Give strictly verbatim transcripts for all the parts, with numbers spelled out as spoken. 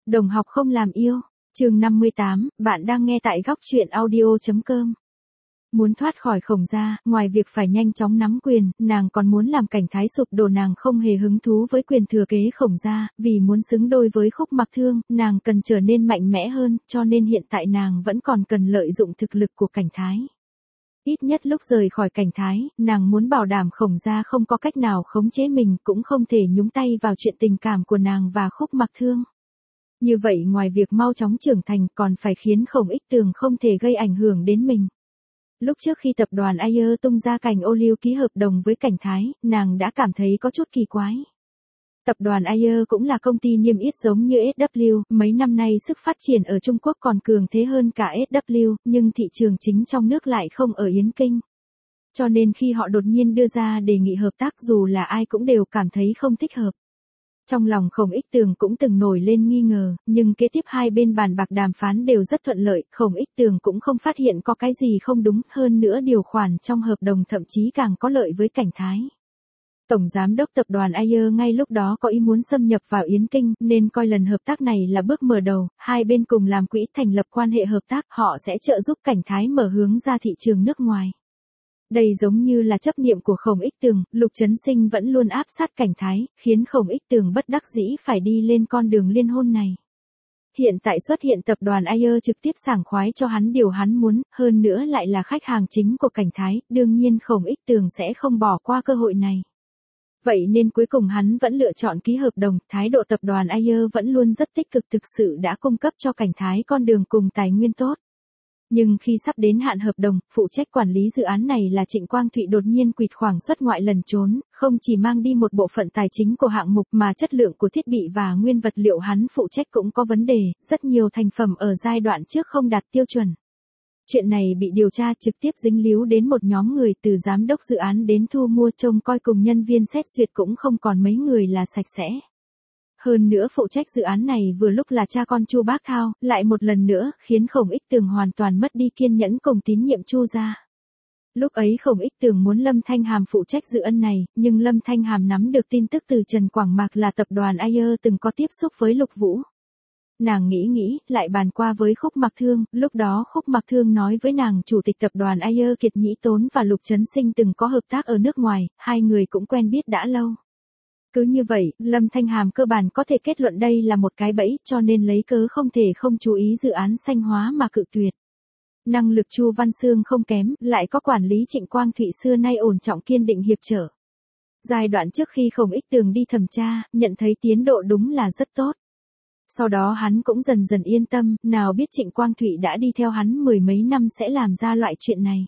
Đồng học không làm yêu. Chương năm mươi tám, bạn đang nghe tại góc truyện audio chấm com. Muốn thoát khỏi Khổng gia, ngoài việc phải nhanh chóng nắm quyền, nàng còn muốn làm cảnh thái sụp đổ. Nàng không hề hứng thú với quyền thừa kế Khổng gia, vì muốn xứng đôi với Khúc Mặc Thương, nàng cần trở nên mạnh mẽ hơn, cho nên hiện tại nàng vẫn còn cần lợi dụng thực lực của cảnh thái. Ít nhất lúc rời khỏi cảnh thái, nàng muốn bảo đảm Khổng gia không có cách nào khống chế mình, cũng không thể nhúng tay vào chuyện tình cảm của nàng và Khúc Mặc Thương. Như vậy ngoài việc mau chóng trưởng thành còn phải khiến Khổng Ích Tường không thể gây ảnh hưởng đến mình. Lúc trước khi tập đoàn Ayer tung ra cành ô liu ký hợp đồng với cảnh thái, nàng đã cảm thấy có chút kỳ quái. Tập đoàn Ayer cũng là công ty niêm yết giống như ét vê kép, mấy năm nay sức phát triển ở Trung Quốc còn cường thế hơn cả ét vê kép, nhưng thị trường chính trong nước lại không ở Yến Kinh. Cho nên khi họ đột nhiên đưa ra đề nghị hợp tác, dù là ai cũng đều cảm thấy không thích hợp. Trong lòng Khổng Ích Tường cũng từng nổi lên nghi ngờ, nhưng kế tiếp hai bên bàn bạc đàm phán đều rất thuận lợi, Khổng Ích Tường cũng không phát hiện có cái gì không đúng, hơn nữa điều khoản trong hợp đồng thậm chí càng có lợi với cảnh thái. Tổng giám đốc tập đoàn Ayer ngay lúc đó có ý muốn xâm nhập vào Yến Kinh, nên coi lần hợp tác này là bước mở đầu, hai bên cùng làm quỹ thành lập quan hệ hợp tác, họ sẽ trợ giúp cảnh thái mở hướng ra thị trường nước ngoài. Đây giống như là chấp niệm của Khổng Ích Tường, Lục Chấn Sinh vẫn luôn áp sát cảnh thái, khiến Khổng Ích Tường bất đắc dĩ phải đi lên con đường liên hôn này. Hiện tại xuất hiện tập đoàn Ayer trực tiếp sảng khoái cho hắn điều hắn muốn, hơn nữa lại là khách hàng chính của cảnh thái, đương nhiên Khổng Ích Tường sẽ không bỏ qua cơ hội này. Vậy nên cuối cùng hắn vẫn lựa chọn ký hợp đồng, thái độ tập đoàn Ayer vẫn luôn rất tích cực, thực sự đã cung cấp cho cảnh thái con đường cùng tài nguyên tốt. Nhưng khi sắp đến hạn hợp đồng, phụ trách quản lý dự án này là Trịnh Quang Thụy đột nhiên quỵt khoảng xuất ngoại lẩn trốn, không chỉ mang đi một bộ phận tài chính của hạng mục mà chất lượng của thiết bị và nguyên vật liệu hắn phụ trách cũng có vấn đề, rất nhiều thành phẩm ở giai đoạn trước không đạt tiêu chuẩn. Chuyện này bị điều tra trực tiếp dính líu đến một nhóm người từ giám đốc dự án đến thu mua trông coi cùng nhân viên xét duyệt cũng không còn mấy người là sạch sẽ. Hơn nữa phụ trách dự án này vừa lúc là cha con Chu Bác Thao, lại một lần nữa khiến Khổng Ích Tường hoàn toàn mất đi kiên nhẫn cùng tín nhiệm Chu gia. Lúc ấy Khổng Ích Tường muốn Lâm Thanh Hàm phụ trách dự án này, nhưng Lâm Thanh Hàm nắm được tin tức từ Trần Quảng Mạc là tập đoàn Ayer từng có tiếp xúc với Lục Vũ. Nàng nghĩ nghĩ, lại bàn qua với Khúc Mặc Thương, lúc đó Khúc Mặc Thương nói với nàng chủ tịch tập đoàn Ayer Kiệt Nhĩ Tốn và Lục Chấn Sinh từng có hợp tác ở nước ngoài, hai người cũng quen biết đã lâu. Cứ như vậy, Lâm Thanh Hàm cơ bản có thể kết luận đây là một cái bẫy, cho nên lấy cớ không thể không chú ý dự án xanh hóa mà cự tuyệt. Năng lực Chu Văn Xương không kém, lại có quản lý Trịnh Quang Thụy xưa nay ổn trọng kiên định hiệp trở. Giai đoạn trước khi Khổng Ích Tường đi thẩm tra, nhận thấy tiến độ đúng là rất tốt. Sau đó hắn cũng dần dần yên tâm, nào biết Trịnh Quang Thụy đã đi theo hắn mười mấy năm sẽ làm ra loại chuyện này.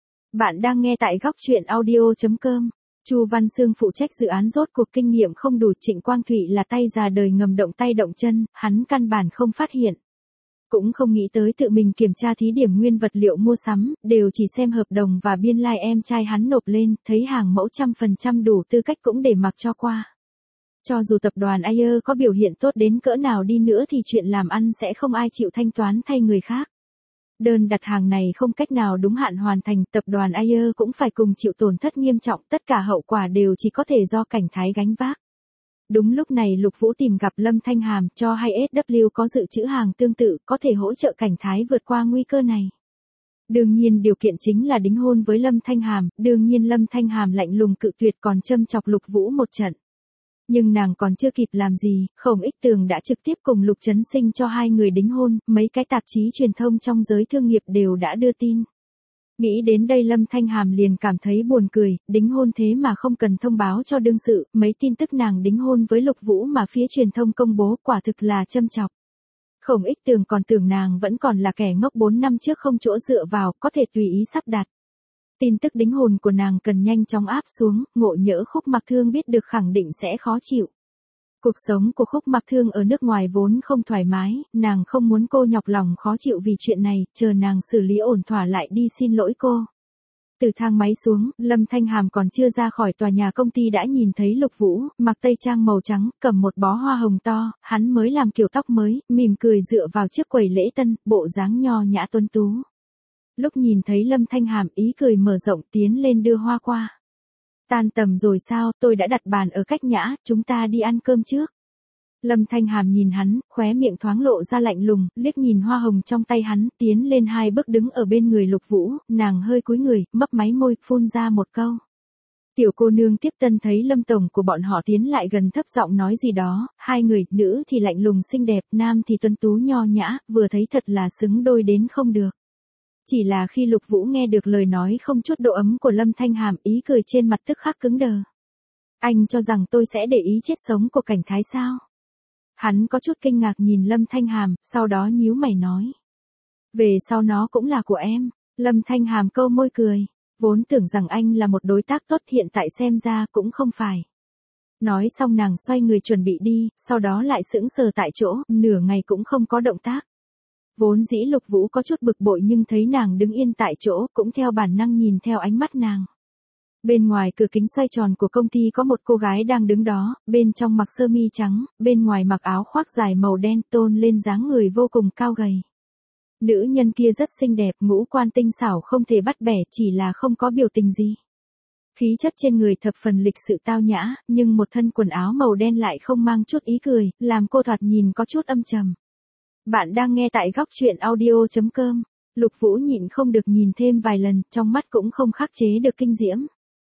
Bạn đang nghe tại góc truyện audio chấm com. Chu Văn Xương phụ trách dự án rốt cuộc kinh nghiệm không đủ, Trịnh Quang Thụy là tay già đời ngầm động tay động chân, hắn căn bản không phát hiện. Cũng không nghĩ tới tự mình kiểm tra thí điểm nguyên vật liệu mua sắm, đều chỉ xem hợp đồng và biên lai em trai hắn nộp lên, thấy hàng mẫu trăm phần trăm đủ tư cách cũng để mặc cho qua. Cho dù tập đoàn Ayer có biểu hiện tốt đến cỡ nào đi nữa thì chuyện làm ăn sẽ không ai chịu thanh toán thay người khác. Đơn đặt hàng này không cách nào đúng hạn hoàn thành, tập đoàn Ayer cũng phải cùng chịu tổn thất nghiêm trọng, tất cả hậu quả đều chỉ có thể do cảnh thái gánh vác. Đúng lúc này Lục Vũ tìm gặp Lâm Thanh Hàm, cho hay ét vê kép có dự trữ hàng tương tự, có thể hỗ trợ cảnh thái vượt qua nguy cơ này. Đương nhiên điều kiện chính là đính hôn với Lâm Thanh Hàm, đương nhiên Lâm Thanh Hàm lạnh lùng cự tuyệt còn châm chọc Lục Vũ một trận. Nhưng nàng còn chưa kịp làm gì, Khổng Ích Tường đã trực tiếp cùng Lục Chấn Sinh cho hai người đính hôn, mấy cái tạp chí truyền thông trong giới thương nghiệp đều đã đưa tin. Nghĩ đến đây Lâm Thanh Hàm liền cảm thấy buồn cười, đính hôn thế mà không cần thông báo cho đương sự, mấy tin tức nàng đính hôn với Lục Vũ mà phía truyền thông công bố quả thực là châm chọc. Khổng Ích Tường còn tưởng nàng vẫn còn là kẻ ngốc bốn năm trước không chỗ dựa vào, có thể tùy ý sắp đặt. Tin tức đính hôn của nàng cần nhanh chóng áp xuống, ngộ nhỡ Khúc Mặc Thương biết được khẳng định sẽ khó chịu. Cuộc sống của Khúc Mặc Thương ở nước ngoài vốn không thoải mái, nàng không muốn cô nhọc lòng khó chịu vì chuyện này, chờ nàng xử lý ổn thỏa lại đi xin lỗi cô. Từ thang máy xuống, Lâm Thanh Hàm còn chưa ra khỏi tòa nhà công ty đã nhìn thấy Lục Vũ, mặc tây trang màu trắng, cầm một bó hoa hồng to, hắn mới làm kiểu tóc mới, mỉm cười dựa vào chiếc quầy lễ tân, bộ dáng nho nhã tuấn tú. Lúc nhìn thấy Lâm Thanh Hàm ý cười mở rộng tiến lên đưa hoa qua. Tan tầm rồi sao, tôi đã đặt bàn ở cách nhã, chúng ta đi ăn cơm trước. Lâm Thanh Hàm nhìn hắn, khóe miệng thoáng lộ ra lạnh lùng, liếc nhìn hoa hồng trong tay hắn, tiến lên hai bước đứng ở bên người Lục Vũ, nàng hơi cúi người, mấp máy môi, phun ra một câu. Tiểu cô nương tiếp tân thấy Lâm tổng của bọn họ tiến lại gần, thấp giọng nói gì đó, hai người, nữ thì lạnh lùng xinh đẹp, nam thì tuấn tú nho nhã, vừa thấy thật là xứng đôi đến không được. Chỉ là khi Lục Vũ nghe được lời nói không chút độ ấm của Lâm Thanh Hàm, ý cười trên mặt tức khắc cứng đờ. Anh cho rằng tôi sẽ để ý chết sống của Cảnh Thái sao? Hắn có chút kinh ngạc nhìn Lâm Thanh Hàm, sau đó nhíu mày nói. Về sau nó cũng là của em. Lâm Thanh Hàm câu môi cười. Vốn tưởng rằng anh là một đối tác tốt, hiện tại xem ra cũng không phải. Nói xong nàng xoay người chuẩn bị đi, sau đó lại sững sờ tại chỗ, nửa ngày cũng không có động tác. Vốn dĩ Lục Vũ có chút bực bội nhưng thấy nàng đứng yên tại chỗ, cũng theo bản năng nhìn theo ánh mắt nàng. Bên ngoài cửa kính xoay tròn của công ty có một cô gái đang đứng đó, bên trong mặc sơ mi trắng, bên ngoài mặc áo khoác dài màu đen, tôn lên dáng người vô cùng cao gầy. Nữ nhân kia rất xinh đẹp, ngũ quan tinh xảo không thể bắt bẻ, chỉ là không có biểu tình gì. Khí chất trên người thập phần lịch sự tao nhã, nhưng một thân quần áo màu đen lại không mang chút ý cười, làm cô thoạt nhìn có chút âm trầm. Bạn đang nghe tại góc truyện audio chấm com. Lục Vũ nhịn không được nhìn thêm vài lần, trong mắt cũng không khắc chế được kinh diễm.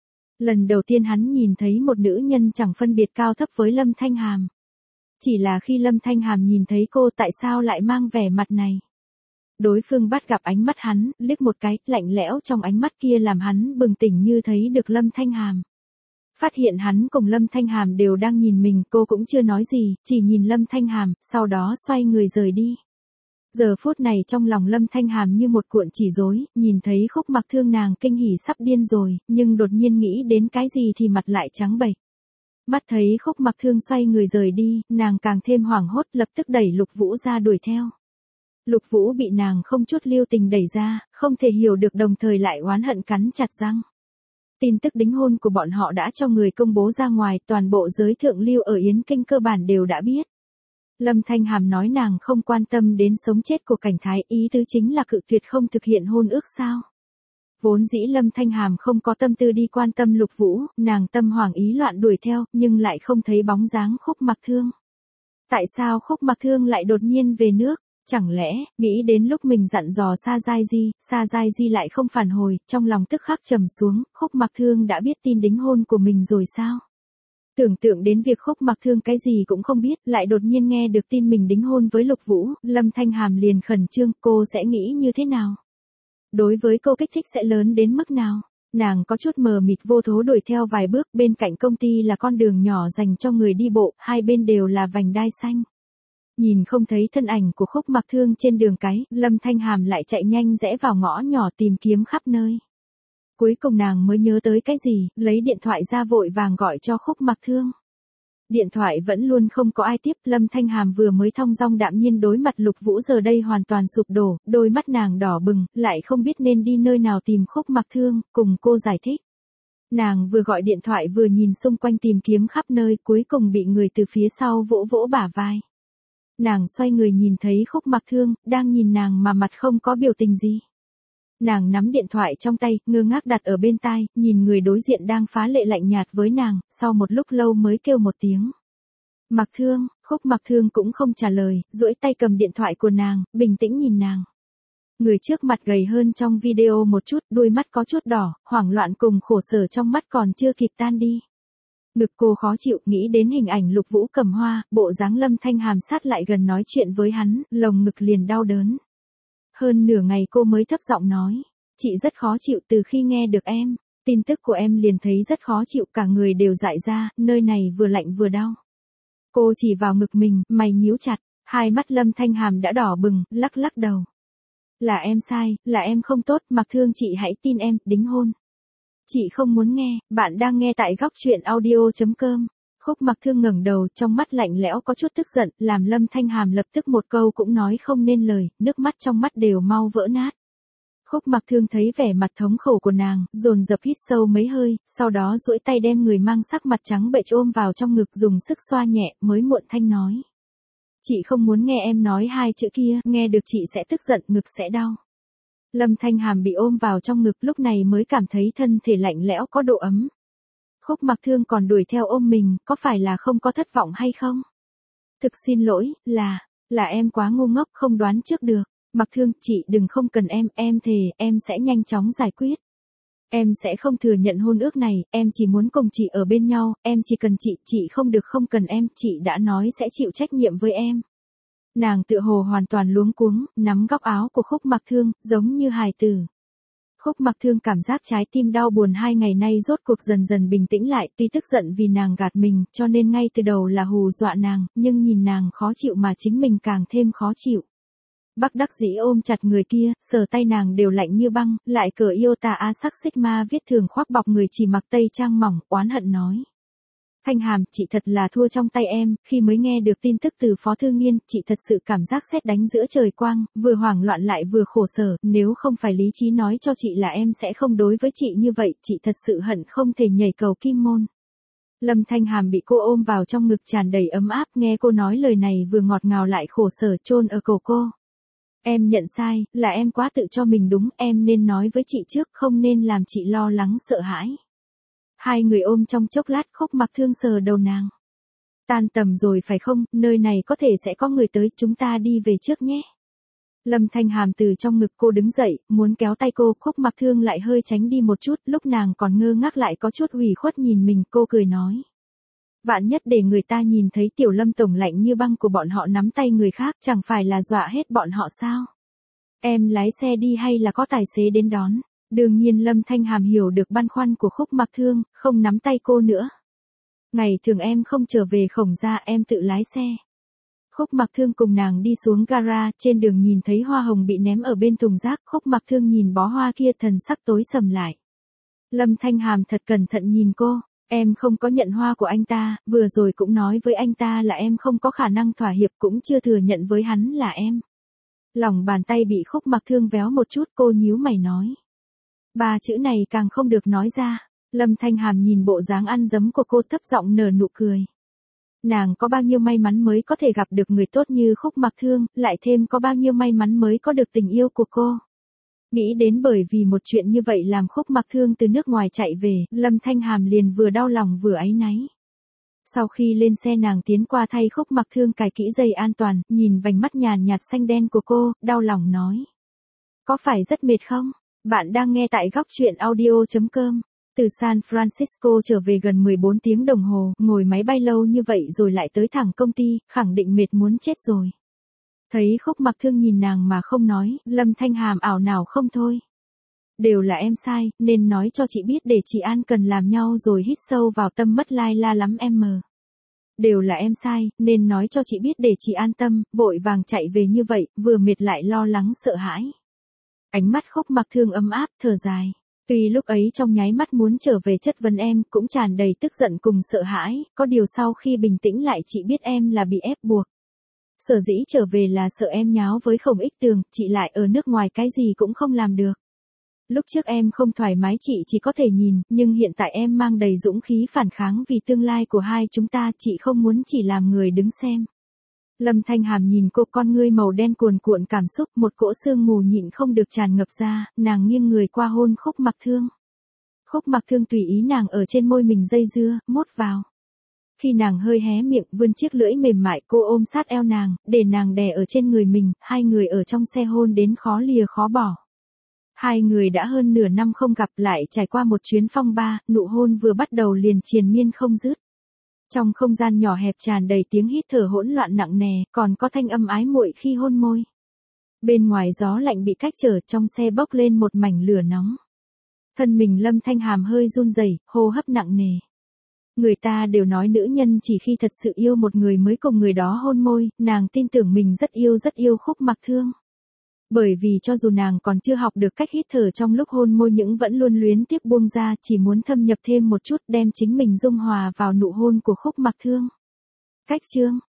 Lần đầu tiên hắn nhìn thấy một nữ nhân chẳng phân biệt cao thấp với Lâm Thanh Hàm. Chỉ là khi Lâm Thanh Hàm nhìn thấy cô, tại sao lại mang vẻ mặt này? Đối phương bắt gặp ánh mắt hắn, liếc một cái, lạnh lẽo trong ánh mắt kia làm hắn bừng tỉnh như thấy được Lâm Thanh Hàm. Phát hiện hắn cùng Lâm Thanh Hàm đều đang nhìn mình, cô cũng chưa nói gì, chỉ nhìn Lâm Thanh Hàm, sau đó xoay người rời đi. Giờ phút này trong lòng Lâm Thanh Hàm như một cuộn chỉ rối, nhìn thấy Khúc Mặc Thương nàng kinh hỉ sắp điên rồi, nhưng đột nhiên nghĩ đến cái gì thì mặt lại trắng bệch. Mắt thấy Khúc Mặc Thương xoay người rời đi, nàng càng thêm hoảng hốt, lập tức đẩy Lục Vũ ra đuổi theo. Lục Vũ bị nàng không chút lưu tình đẩy ra, không thể hiểu được, đồng thời lại oán hận cắn chặt răng. Tin tức đính hôn của bọn họ đã cho người công bố ra ngoài, toàn bộ giới thượng lưu ở Yến Kinh cơ bản đều đã biết. Lâm Thanh Hàm nói nàng không quan tâm đến sống chết của Cảnh Thái, ý tứ chính là cự tuyệt không thực hiện hôn ước sao. Vốn dĩ Lâm Thanh Hàm không có tâm tư đi quan tâm Lục Vũ, nàng tâm hoảng ý loạn đuổi theo, nhưng lại không thấy bóng dáng Khúc Mặc Thương. Tại sao Khúc Mặc Thương lại đột nhiên về nước? Chẳng lẽ, nghĩ đến lúc mình dặn dò Sa Giai Di, Sa Giai Di lại không phản hồi, trong lòng tức khắc trầm xuống, Khúc Mặc Thương đã biết tin đính hôn của mình rồi sao? Tưởng tượng đến việc Khúc Mặc Thương cái gì cũng không biết, lại đột nhiên nghe được tin mình đính hôn với Lục Vũ, Lâm Thanh Hàm liền khẩn trương, cô sẽ nghĩ như thế nào? Đối với cô kích thích sẽ lớn đến mức nào? Nàng có chút mờ mịt vô thố đuổi theo vài bước, bên cạnh công ty là con đường nhỏ dành cho người đi bộ, hai bên đều là vành đai xanh. Nhìn không thấy thân ảnh của Khúc Mặc Thương trên đường cái, Lâm Thanh Hàm lại chạy nhanh rẽ vào ngõ nhỏ tìm kiếm khắp nơi. Cuối cùng nàng mới nhớ tới cái gì, lấy điện thoại ra vội vàng gọi cho Khúc Mặc Thương. Điện thoại vẫn luôn không có ai tiếp, Lâm Thanh Hàm vừa mới thong dong đạm nhiên đối mặt Lục Vũ giờ đây hoàn toàn sụp đổ, đôi mắt nàng đỏ bừng, lại không biết nên đi nơi nào tìm Khúc Mặc Thương, cùng cô giải thích. Nàng vừa gọi điện thoại vừa nhìn xung quanh tìm kiếm khắp nơi, cuối cùng bị người từ phía sau vỗ vỗ bả vai. Nàng xoay người nhìn thấy Khúc Mặc Thương, đang nhìn nàng mà mặt không có biểu tình gì. Nàng nắm điện thoại trong tay, ngơ ngác đặt ở bên tai, nhìn người đối diện đang phá lệ lạnh nhạt với nàng, sau một lúc lâu mới kêu một tiếng. Mặc Thương, Khúc Mặc Thương cũng không trả lời, duỗi tay cầm điện thoại của nàng, bình tĩnh nhìn nàng. Người trước mặt gầy hơn trong video một chút, đôi mắt có chút đỏ, hoảng loạn cùng khổ sở trong mắt còn chưa kịp tan đi. Ngực cô khó chịu, nghĩ đến hình ảnh Lục Vũ cầm hoa, bộ dáng Lâm Thanh Hàm sát lại gần nói chuyện với hắn, lồng ngực liền đau đớn. Hơn nửa ngày cô mới thấp giọng nói, chị rất khó chịu từ khi nghe được em, tin tức của em liền thấy rất khó chịu, cả người đều dại ra, nơi này vừa lạnh vừa đau. Cô chỉ vào ngực mình, mày nhíu chặt, hai mắt Lâm Thanh Hàm đã đỏ bừng, lắc lắc đầu. Là em sai, là em không tốt, Mặc Thương chị hãy tin em, đính hôn. Chị không muốn nghe, bạn đang nghe tại góc truyện audio chấm com. Khúc Mặc Thương ngẩng đầu, trong mắt lạnh lẽo có chút tức giận, làm Lâm Thanh Hàm lập tức một câu cũng nói không nên lời, nước mắt trong mắt đều mau vỡ nát. Khúc Mặc Thương thấy vẻ mặt thống khổ của nàng, dồn dập hít sâu mấy hơi, sau đó duỗi tay đem người mang sắc mặt trắng bệch ôm vào trong ngực dùng sức xoa nhẹ, mới muộn thanh nói. Chị không muốn nghe em nói hai chữ kia, nghe được chị sẽ tức giận, ngực sẽ đau. Lâm Thanh Hàm bị ôm vào trong ngực lúc này mới cảm thấy thân thể lạnh lẽo có độ ấm. Khúc Mặc Thương còn đuổi theo ôm mình, có phải là không có thất vọng hay không? Thực xin lỗi, là, là em quá ngu ngốc không đoán trước được. Mặc Thương, chị đừng không cần em, em thề, em sẽ nhanh chóng giải quyết. Em sẽ không thừa nhận hôn ước này, em chỉ muốn cùng chị ở bên nhau, em chỉ cần chị, chị không được không cần em, chị đã nói sẽ chịu trách nhiệm với em. Nàng tựa hồ hoàn toàn luống cuống, nắm góc áo của Khúc Mặc Thương, giống như hài tử. Khúc Mặc Thương cảm giác trái tim đau buồn hai ngày nay rốt cuộc dần dần bình tĩnh lại, tuy tức giận vì nàng gạt mình, cho nên ngay từ đầu là hù dọa nàng, nhưng nhìn nàng khó chịu mà chính mình càng thêm khó chịu. Bất đắc dĩ ôm chặt người kia, sờ tay nàng đều lạnh như băng, lại cờ Iota A sắc Sigma viết thường khoác bọc người chỉ mặc tây trang mỏng, oán hận nói. Thanh Hàm, chị thật là thua trong tay em, khi mới nghe được tin tức từ Phó Thư Nghiên, chị thật sự cảm giác sét đánh giữa trời quang, vừa hoảng loạn lại vừa khổ sở, nếu không phải lý trí nói cho chị là em sẽ không đối với chị như vậy, chị thật sự hận không thể nhảy cầu kim môn. Lâm Thanh Hàm bị cô ôm vào trong ngực tràn đầy ấm áp, nghe cô nói lời này vừa ngọt ngào lại khổ sở chôn ở cổ cô. Em nhận sai, là em quá tự cho mình đúng, em nên nói với chị trước, không nên làm chị lo lắng sợ hãi. Hai người ôm trong chốc lát, Khúc Mặc Thương sờ đầu nàng. Tan tầm rồi phải không, nơi này có thể sẽ có người tới, chúng ta đi về trước nhé. Lâm Thanh Hàm từ trong ngực cô đứng dậy, muốn kéo tay cô, Khúc Mặc Thương lại hơi tránh đi một chút, lúc nàng còn ngơ ngác lại có chút ủy khuất nhìn mình, cô cười nói. Vạn nhất để người ta nhìn thấy tiểu Lâm tổng lạnh như băng của bọn họ nắm tay người khác, chẳng phải là dọa hết bọn họ sao? Em lái xe đi hay là có tài xế đến đón? Đương nhiên Lâm Thanh Hàm hiểu được băn khoăn của Khúc Mặc Thương, không nắm tay cô nữa. Ngày thường em không trở về Khổng gia, em tự lái xe. Khúc Mặc Thương cùng nàng đi xuống gara, trên đường nhìn thấy hoa hồng bị ném ở bên thùng rác, Khúc Mặc Thương nhìn bó hoa kia thần sắc tối sầm lại. Lâm Thanh Hàm thật cẩn thận nhìn cô, em không có nhận hoa của anh ta, vừa rồi cũng nói với anh ta là em không có khả năng thỏa hiệp, cũng chưa thừa nhận với hắn là em. Lòng bàn tay bị Khúc Mặc Thương véo một chút, cô nhíu mày nói. Ba chữ này càng không được nói ra. Lâm Thanh Hàm nhìn bộ dáng ăn dấm của cô thấp giọng nở nụ cười. Nàng có bao nhiêu may mắn mới có thể gặp được người tốt như Khúc Mặc Thương, lại thêm có bao nhiêu may mắn mới có được tình yêu của cô. Nghĩ đến bởi vì một chuyện như vậy làm Khúc Mặc Thương từ nước ngoài chạy về, Lâm Thanh Hàm liền vừa đau lòng vừa áy náy. Sau khi lên xe nàng tiến qua thay Khúc Mặc Thương cài kỹ dây an toàn, nhìn vành mắt nhàn nhạt xanh đen của cô, đau lòng nói. Có phải rất mệt không? Bạn đang nghe tại góc truyện audio chấm com. Từ San Francisco trở về gần mười bốn tiếng đồng hồ, ngồi máy bay lâu như vậy rồi lại tới thẳng công ty, khẳng định mệt muốn chết rồi. Thấy Khúc Mặc Thương nhìn nàng mà không nói, Lâm Thanh Hàm ảo nào không thôi. Đều là em sai, nên nói cho chị biết để chị An cần làm nhau rồi hít sâu vào tâm mất lai la lắm em mờ. Đều là em sai, nên nói cho chị biết để chị an tâm, vội vàng chạy về như vậy, vừa mệt lại lo lắng sợ hãi. Ánh mắt Khúc Mặc Thương ấm áp, thở dài. Tuy lúc ấy trong nháy mắt muốn trở về chất vấn em, cũng tràn đầy tức giận cùng sợ hãi, có điều sau khi bình tĩnh lại chị biết em là bị ép buộc. Sở dĩ trở về là sợ em nháo với Khổng Ích Tường, chị lại ở nước ngoài cái gì cũng không làm được. Lúc trước em không thoải mái chị chỉ có thể nhìn, nhưng hiện tại em mang đầy dũng khí phản kháng vì tương lai của hai chúng ta, chị không muốn chỉ làm người đứng xem. Lâm Thanh Hàm nhìn cô, con ngươi màu đen cuồn cuộn cảm xúc, một cỗ sương mù nhịn không được tràn ngập ra, nàng nghiêng người qua hôn Khúc Mặc Thương. Khúc Mặc Thương tùy ý nàng ở trên môi mình dây dưa, mốt vào. Khi nàng hơi hé miệng, vươn chiếc lưỡi mềm mại, cô ôm sát eo nàng, để nàng đè ở trên người mình, hai người ở trong xe hôn đến khó lìa khó bỏ. Hai người đã hơn nửa năm không gặp, lại trải qua một chuyến phong ba, nụ hôn vừa bắt đầu liền triền miên không dứt. Trong không gian nhỏ hẹp tràn đầy tiếng hít thở hỗn loạn nặng nề, còn có thanh âm ái muội khi hôn môi. Bên ngoài gió lạnh bị cách trở, trong xe bốc lên một mảnh lửa nóng. Thân mình Lâm Thanh Hàm hơi run rẩy, hô hấp nặng nề. Người ta đều nói nữ nhân chỉ khi thật sự yêu một người mới cùng người đó hôn môi, nàng tin tưởng mình rất yêu rất yêu Khúc Mặc Thương. Bởi vì cho dù nàng còn chưa học được cách hít thở trong lúc hôn môi nhưng vẫn luôn luyến tiếc buông ra, chỉ muốn thâm nhập thêm một chút, đem chính mình dung hòa vào nụ hôn của Khúc Mặc Thương. Cách chương